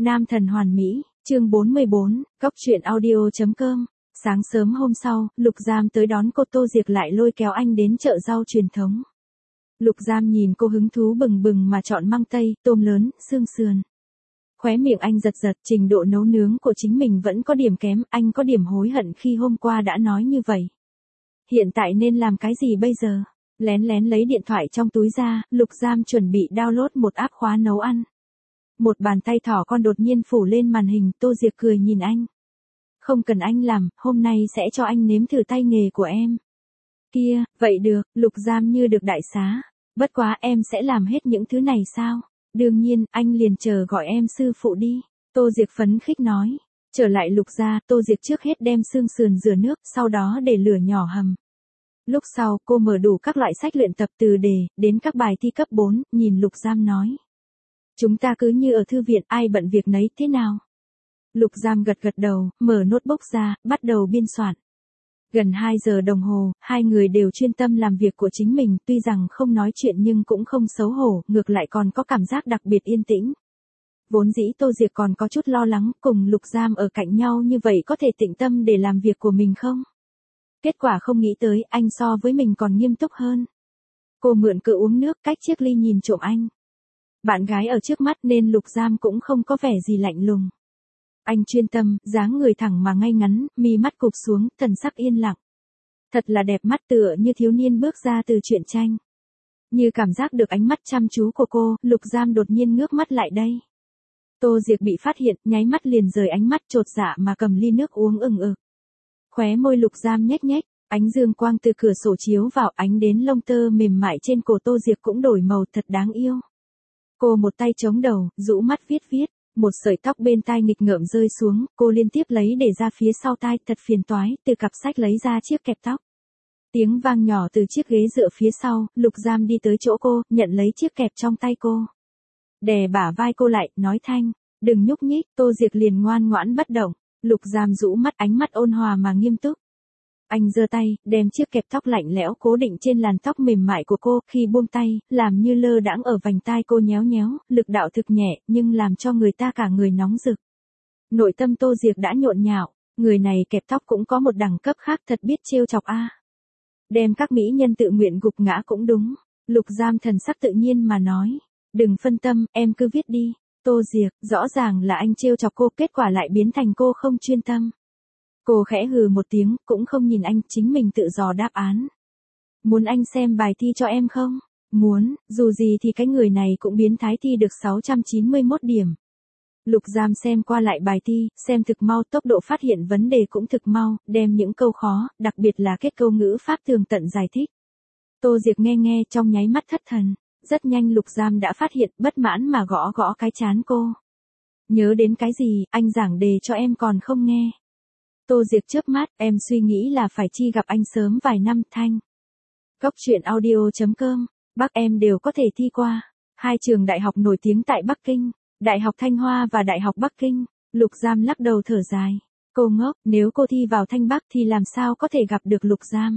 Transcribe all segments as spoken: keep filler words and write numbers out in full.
Nam thần hoàn mỹ, chương bốn mươi bốn, Góc truyện audio.com. Sáng sớm hôm sau, Lục Giam tới đón cô. Tô Diệc lại lôi kéo anh đến chợ rau truyền thống. Lục Giam nhìn cô hứng thú bừng bừng mà chọn măng tây, tôm lớn, xương sườn. Khóe miệng anh giật giật, trình độ nấu nướng của chính mình vẫn có điểm kém, anh có điểm hối hận khi hôm qua đã nói như vậy. Hiện tại nên làm cái gì bây giờ? Lén lén lấy điện thoại trong túi ra, Lục Giam chuẩn bị download một app khóa nấu ăn. Một bàn tay thỏ con đột nhiên phủ lên màn hình. Tô Diệc cười nhìn anh. Không cần anh làm, hôm nay sẽ cho anh nếm thử tay nghề của em. Kia, vậy được, Lục Giam như được đại xá. Bất quá em sẽ làm hết những thứ này sao? Đương nhiên, anh liền chờ gọi em sư phụ đi. Tô Diệc phấn khích nói. Trở lại Lục gia, Tô Diệc trước hết đem xương sườn rửa nước, sau đó để lửa nhỏ hầm. Lúc sau, cô mở đủ các loại sách luyện tập từ đề, đến các bài thi cấp bốn, nhìn Lục Giam nói. Chúng ta cứ như ở thư viện, ai bận việc nấy, thế nào? Lục Giam gật gật đầu, mở notebook ra, bắt đầu biên soạn. Gần hai giờ đồng hồ, hai người đều chuyên tâm làm việc của chính mình, tuy rằng không nói chuyện nhưng cũng không xấu hổ, ngược lại còn có cảm giác đặc biệt yên tĩnh. Vốn dĩ Tô Diệc còn có chút lo lắng, cùng Lục Giam ở cạnh nhau như vậy có thể tĩnh tâm để làm việc của mình không? Kết quả không nghĩ tới, anh so với mình còn nghiêm túc hơn. Cô mượn cự uống nước, cách chiếc ly nhìn trộm anh. Bạn gái ở trước mắt nên Lục Giam cũng không có vẻ gì lạnh lùng. Anh chuyên tâm, dáng người thẳng mà ngay ngắn, mi mắt cụp xuống, thần sắc yên lặng. Thật là đẹp mắt, tựa như thiếu niên bước ra từ truyện tranh. Như cảm giác được ánh mắt chăm chú của cô, Lục Giam đột nhiên ngước mắt lại đây. Tô Diệc bị phát hiện, nháy mắt liền rời ánh mắt chột dạ mà cầm ly nước uống ừng ực. Khóe môi Lục Giam nhếch nhếch, ánh dương quang từ cửa sổ chiếu vào, ánh đến lông tơ mềm mại trên cổ Tô Diệc cũng đổi màu, thật đáng yêu. Cô một tay chống đầu, rũ mắt viết viết, một sợi tóc bên tai nghịch ngợm rơi xuống, cô liên tiếp lấy để ra phía sau tai, thật phiền toái, từ cặp sách lấy ra chiếc kẹp tóc. Tiếng vang nhỏ từ chiếc ghế dựa phía sau, Lục Giam đi tới chỗ cô, nhận lấy chiếc kẹp trong tay cô. Đè bả vai cô lại, nói thanh, đừng nhúc nhích. Tô Diệc liền ngoan ngoãn bất động. Lục Giam rũ mắt, ánh mắt ôn hòa mà nghiêm túc. Anh giơ tay, đem chiếc kẹp tóc lạnh lẽo cố định trên làn tóc mềm mại của cô, khi buông tay, làm như lơ đãng ở vành tai cô nhéo nhéo, lực đạo thực nhẹ, nhưng làm cho người ta cả người nóng rực. Nội tâm Tô Diệc đã nhộn nhạo, người này kẹp tóc cũng có một đẳng cấp khác, thật biết trêu chọc a. Đem các mỹ nhân tự nguyện gục ngã cũng đúng. Lục Giam thần sắc tự nhiên mà nói, đừng phân tâm, em cứ viết đi. Tô Diệc, rõ ràng là anh trêu chọc cô, kết quả lại biến thành cô không chuyên tâm. Cô khẽ hừ một tiếng, cũng không nhìn anh, chính mình tự dò đáp án. Muốn anh xem bài thi cho em không? Muốn, dù gì thì cái người này cũng biến thái, thi được sáu trăm chín mươi mốt điểm. Lục Giam xem qua lại bài thi, xem thực mau, tốc độ phát hiện vấn đề cũng thực mau, đem những câu khó, đặc biệt là kết câu ngữ pháp tường tận giải thích. Tô Diệc nghe nghe trong nháy mắt thất thần. Rất nhanh Lục Giam đã phát hiện, bất mãn mà gõ gõ cái trán cô. Nhớ đến cái gì, anh giảng đề cho em còn không nghe. Tô Diệc chớp mắt, em suy nghĩ là phải chi gặp anh sớm vài năm. Thanh. Góc truyện audio.com, Bắc em đều có thể thi qua. Hai trường đại học nổi tiếng tại Bắc Kinh, Đại học Thanh Hoa và Đại học Bắc Kinh. Lục Giam lắc đầu thở dài. Cô ngốc, nếu cô thi vào Thanh Bắc thì làm sao có thể gặp được Lục Giam.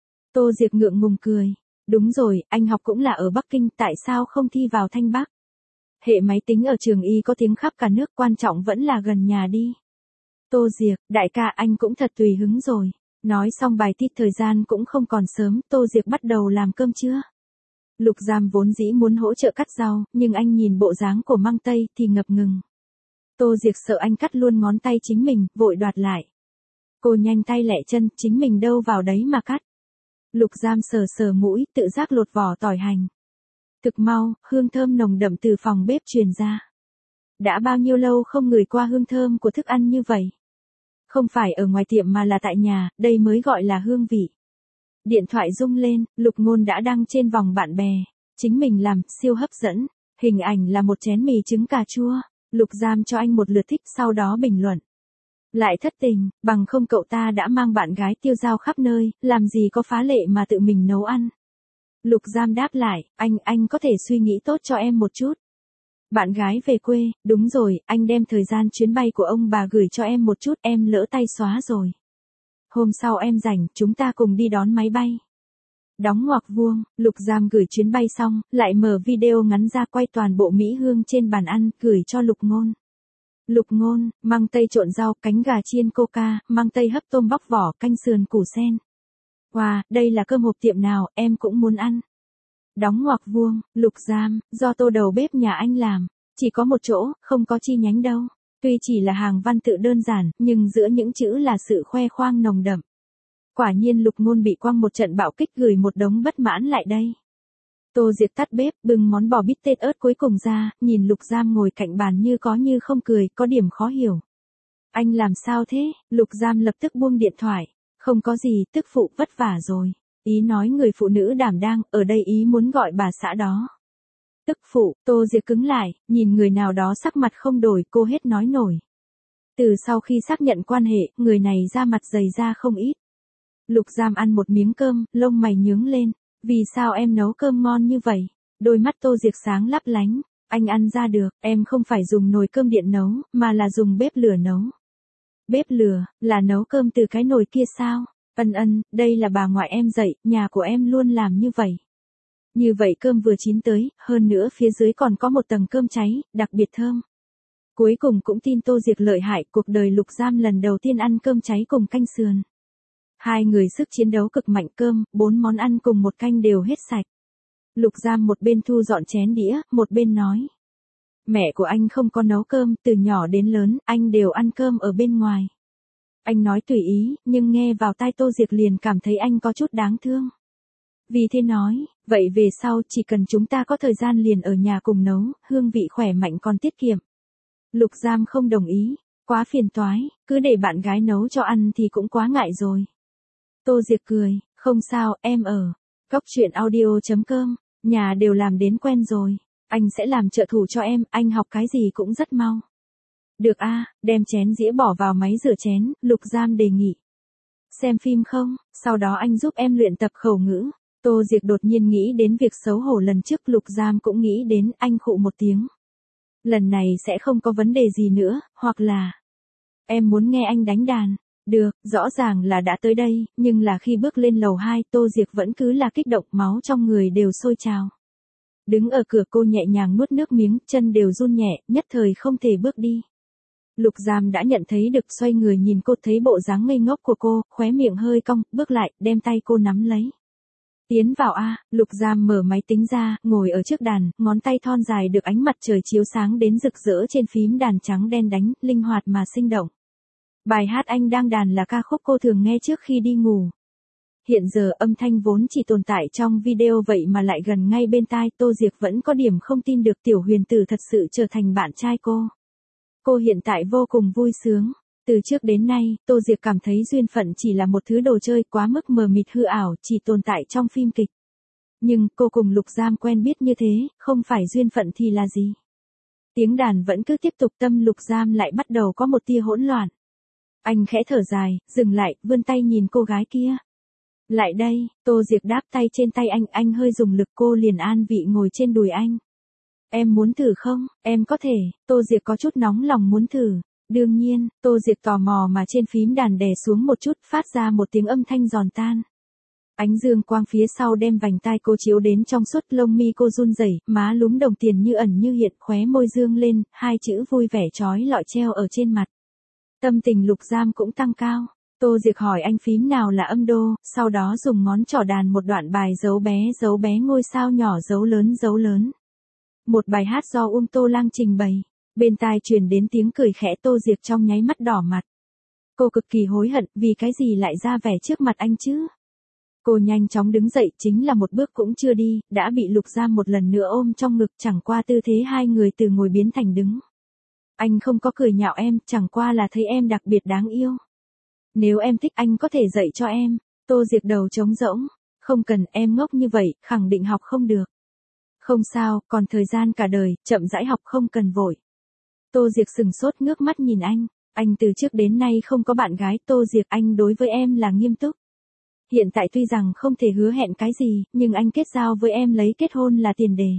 Tô Diệc ngượng ngùng cười. Đúng rồi, anh học cũng là ở Bắc Kinh, tại sao không thi vào Thanh Bắc? Hệ máy tính ở trường y có tiếng khắp cả nước, quan trọng vẫn là gần nhà đi. Tô Diệc, đại ca anh cũng thật tùy hứng rồi. Nói xong bài thi, thời gian cũng không còn sớm, Tô Diệc bắt đầu làm cơm trưa. Lục Giam vốn dĩ muốn hỗ trợ cắt rau, nhưng anh nhìn bộ dáng của măng tây thì ngập ngừng. Tô Diệc sợ anh cắt luôn ngón tay chính mình, vội đoạt lại. Cô nhanh tay lẹ chân, chính mình đâu vào đấy mà cắt. Lục Giam sờ sờ mũi, tự giác lột vỏ tỏi hành. Thực mau, hương thơm nồng đậm từ phòng bếp truyền ra. Đã bao nhiêu lâu không ngửi qua hương thơm của thức ăn như vậy? Không phải ở ngoài tiệm mà là tại nhà, đây mới gọi là hương vị. Điện thoại rung lên, Lục Ngôn đã đăng trên vòng bạn bè. Chính mình làm, siêu hấp dẫn. Hình ảnh là một chén mì trứng cà chua. Lục Giam cho anh một lượt thích, sau đó bình luận. Lại thất tình, bằng không cậu ta đã mang bạn gái tiêu dao khắp nơi, làm gì có phá lệ mà tự mình nấu ăn. Lục Giam đáp lại, anh, anh có thể suy nghĩ tốt cho em một chút. Bạn gái về quê, đúng rồi, anh đem thời gian chuyến bay của ông bà gửi cho em một chút, em lỡ tay xóa rồi. Hôm sau em rảnh, chúng ta cùng đi đón máy bay. Đóng ngoặc vuông, Lục Giam gửi chuyến bay xong, lại mở video ngắn ra quay toàn bộ mỹ hương trên bàn ăn, gửi cho Lục Ngôn. Lục Ngôn, măng tây trộn rau, cánh gà chiên coca, măng tây hấp tôm bóc vỏ, canh sườn củ sen. Wow, đây là cơm hộp tiệm nào, em cũng muốn ăn. Đóng ngoặc vuông, Lục Giam, do tô đầu bếp nhà anh làm, chỉ có một chỗ, không có chi nhánh đâu. Tuy chỉ là hàng văn tự đơn giản, nhưng giữa những chữ là sự khoe khoang nồng đậm. Quả nhiên Lục Ngôn bị quăng một trận bạo kích gửi một đống bất mãn lại đây. Tô Diệc tắt bếp, bưng món bò bít tết ớt cuối cùng ra, nhìn Lục Giam ngồi cạnh bàn như có như không cười, có điểm khó hiểu. Anh làm sao thế? Lục Giam lập tức buông điện thoại. Không có gì, tức phụ vất vả rồi. Ý nói người phụ nữ đảm đang, ở đây ý muốn gọi bà xã đó. Tức phụ, Tô Diệc cứng lại, nhìn người nào đó sắc mặt không đổi, cô hết nói nổi. Từ sau khi xác nhận quan hệ, người này ra mặt dày ra không ít. Lục Giam ăn một miếng cơm, lông mày nhướng lên. Vì sao em nấu cơm ngon như vậy? Đôi mắt Tô Diệc sáng lấp lánh. Anh ăn ra được, em không phải dùng nồi cơm điện nấu, mà là dùng bếp lửa nấu. Bếp lửa, là nấu cơm từ cái nồi kia sao? Ân ân, đây là bà ngoại em dạy, nhà của em luôn làm như vậy. Như vậy cơm vừa chín tới, hơn nữa phía dưới còn có một tầng cơm cháy, đặc biệt thơm. Cuối cùng cũng tin Tô Diệc lợi hại, cuộc đời Lục Giam lần đầu tiên ăn cơm cháy cùng canh sườn. Hai người sức chiến đấu cực mạnh, cơm, bốn món ăn cùng một canh đều hết sạch. Lục Giam một bên thu dọn chén đĩa, một bên nói. Mẹ của anh không có nấu cơm, từ nhỏ đến lớn, anh đều ăn cơm ở bên ngoài. Anh nói tùy ý, nhưng nghe vào tai Tô Diệc liền cảm thấy anh có chút đáng thương. Vì thế nói, vậy về sau chỉ cần chúng ta có thời gian liền ở nhà cùng nấu, hương vị khỏe mạnh còn tiết kiệm. Lục Giam không đồng ý, quá phiền toái, cứ để bạn gái nấu cho ăn thì cũng quá ngại rồi. Tô Diệc cười, không sao, em ở Cóc Truyện Audio chấm com, nhà đều làm đến quen rồi, anh sẽ làm trợ thủ cho em, anh học cái gì cũng rất mau. Được a, đem chén dĩa bỏ vào máy rửa chén, Lục Giam đề nghị. Xem phim không, sau đó anh giúp em luyện tập khẩu ngữ. Tô Diệc đột nhiên nghĩ đến việc xấu hổ lần trước, Lục Giam cũng nghĩ đến, anh khụ một tiếng. Lần này sẽ không có vấn đề gì nữa, hoặc là em muốn nghe anh đánh đàn. Được, rõ ràng là đã tới đây, nhưng là khi bước lên lầu hai, Tô Diệc vẫn cứ là kích động, máu trong người đều sôi trào. Đứng ở cửa cô nhẹ nhàng nuốt nước miếng, chân đều run nhẹ, nhất thời không thể bước đi. Lục Giam đã nhận thấy được, xoay người nhìn cô, thấy bộ dáng ngây ngốc của cô, khóe miệng hơi cong, bước lại, đem tay cô nắm lấy. Tiến vào a, Lục Giam mở máy tính ra, ngồi ở trước đàn, ngón tay thon dài được ánh mặt trời chiếu sáng đến rực rỡ trên phím đàn trắng đen đánh, linh hoạt mà sinh động. Bài hát anh đang đàn là ca khúc cô thường nghe trước khi đi ngủ. Hiện giờ âm thanh vốn chỉ tồn tại trong video vậy mà lại gần ngay bên tai, Tô Diệc vẫn có điểm không tin được Tiểu Huyền Tử thật sự trở thành bạn trai cô. Cô hiện tại vô cùng vui sướng. Từ trước đến nay, Tô Diệc cảm thấy duyên phận chỉ là một thứ đồ chơi quá mức mờ mịt hư ảo, chỉ tồn tại trong phim kịch. Nhưng, cô cùng Lục Giam quen biết như thế, không phải duyên phận thì là gì? Tiếng đàn vẫn cứ tiếp tục, tâm Lục Giam lại bắt đầu có một tia hỗn loạn. Anh khẽ thở dài, dừng lại, vươn tay nhìn cô gái kia. Lại đây, Tô Diệc đáp tay trên tay anh, anh hơi dùng lực, cô liền an vị ngồi trên đùi anh. Em muốn thử không? Em có thể, Tô Diệc có chút nóng lòng muốn thử. Đương nhiên, Tô Diệc tò mò mà trên phím đàn đè xuống một chút, phát ra một tiếng âm thanh giòn tan. Ánh dương quang phía sau đem vành tai cô chiếu đến trong suốt, lông mi cô run rẩy, má lúm đồng tiền như ẩn như hiện, khóe môi dương lên, hai chữ vui vẻ chói lọi treo ở trên mặt. Tâm tình Lục Giam cũng tăng cao. Tô Diệc hỏi anh phím nào là âm đô, sau đó dùng ngón trỏ đàn một đoạn bài dấu bé dấu bé ngôi sao nhỏ dấu lớn dấu lớn. Một bài hát do Uông Tô Lang trình bày. Bên tai truyền đến tiếng cười khẽ, Tô Diệc trong nháy mắt đỏ mặt. Cô cực kỳ hối hận, vì cái gì lại ra vẻ trước mặt anh chứ? Cô nhanh chóng đứng dậy, chính là một bước cũng chưa đi, đã bị Lục Giam một lần nữa ôm trong ngực, chẳng qua tư thế hai người từ ngồi biến thành đứng. Anh không có cười nhạo em, chẳng qua là thấy em đặc biệt đáng yêu. Nếu em thích anh có thể dạy cho em. Tô Diệc đầu trống rỗng. Không cần, em ngốc như vậy, khẳng định học không được. Không sao, còn thời gian cả đời, chậm rãi học, không cần vội. Tô Diệc sừng sốt ngước mắt nhìn anh. Anh từ trước đến nay không có bạn gái, Tô Diệc, anh đối với em là nghiêm túc. Hiện tại tuy rằng không thể hứa hẹn cái gì, nhưng anh kết giao với em lấy kết hôn là tiền đề.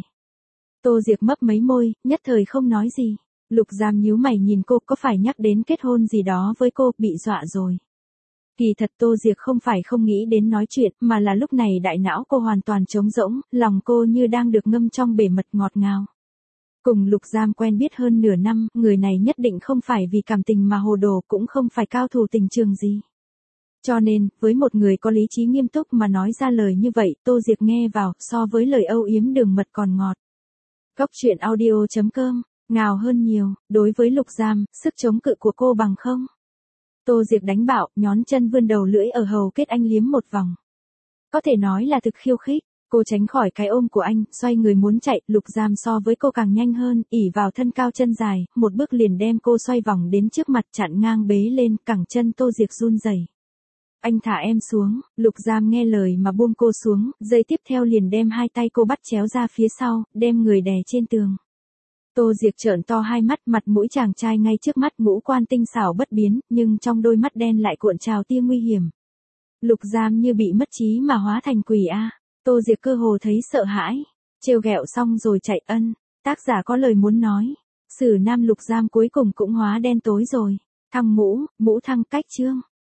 Tô Diệc mấp mấy môi, nhất thời không nói gì. Lục Giam nhíu mày nhìn cô, có phải nhắc đến kết hôn gì đó với cô, bị dọa rồi. Kỳ thật Tô Diệc không phải không nghĩ đến nói chuyện, mà là lúc này đại não cô hoàn toàn trống rỗng, lòng cô như đang được ngâm trong bể mật ngọt ngào. Cùng Lục Giam quen biết hơn nửa năm, người này nhất định không phải vì cảm tình mà hồ đồ, cũng không phải cao thủ tình trường gì. Cho nên, với một người có lý trí nghiêm túc mà nói ra lời như vậy, Tô Diệc nghe vào, so với lời âu yếm đường mật còn ngọt. Cóc truyện audio chấm com, ngào hơn nhiều, đối với Lục Giam, sức chống cự của cô bằng không? Tô Diệc đánh bạo, nhón chân vươn đầu lưỡi ở hầu kết anh liếm một vòng. Có thể nói là thực khiêu khích, cô tránh khỏi cái ôm của anh, xoay người muốn chạy, Lục Giam so với cô càng nhanh hơn, ỉ vào thân cao chân dài, một bước liền đem cô xoay vòng đến trước mặt, chặn ngang bế lên, cẳng chân Tô Diệc run rẩy. Anh thả em xuống, Lục Giam nghe lời mà buông cô xuống, giây tiếp theo liền đem hai tay cô bắt chéo ra phía sau, đem người đè trên tường. Tô Diệc trợn to hai mắt, mặt mũi chàng trai ngay trước mắt, ngũ quan tinh xảo bất biến, nhưng trong đôi mắt đen lại cuộn trào tia nguy hiểm. Lục Giam như bị mất trí mà hóa thành quỷ a. Tô Diệc cơ hồ thấy sợ hãi. Trêu ghẹo xong rồi chạy ân. Tác giả có lời muốn nói. Sử nam Lục Giam cuối cùng cũng hóa đen tối rồi. Thăng mũ, mũ thăng cách chương.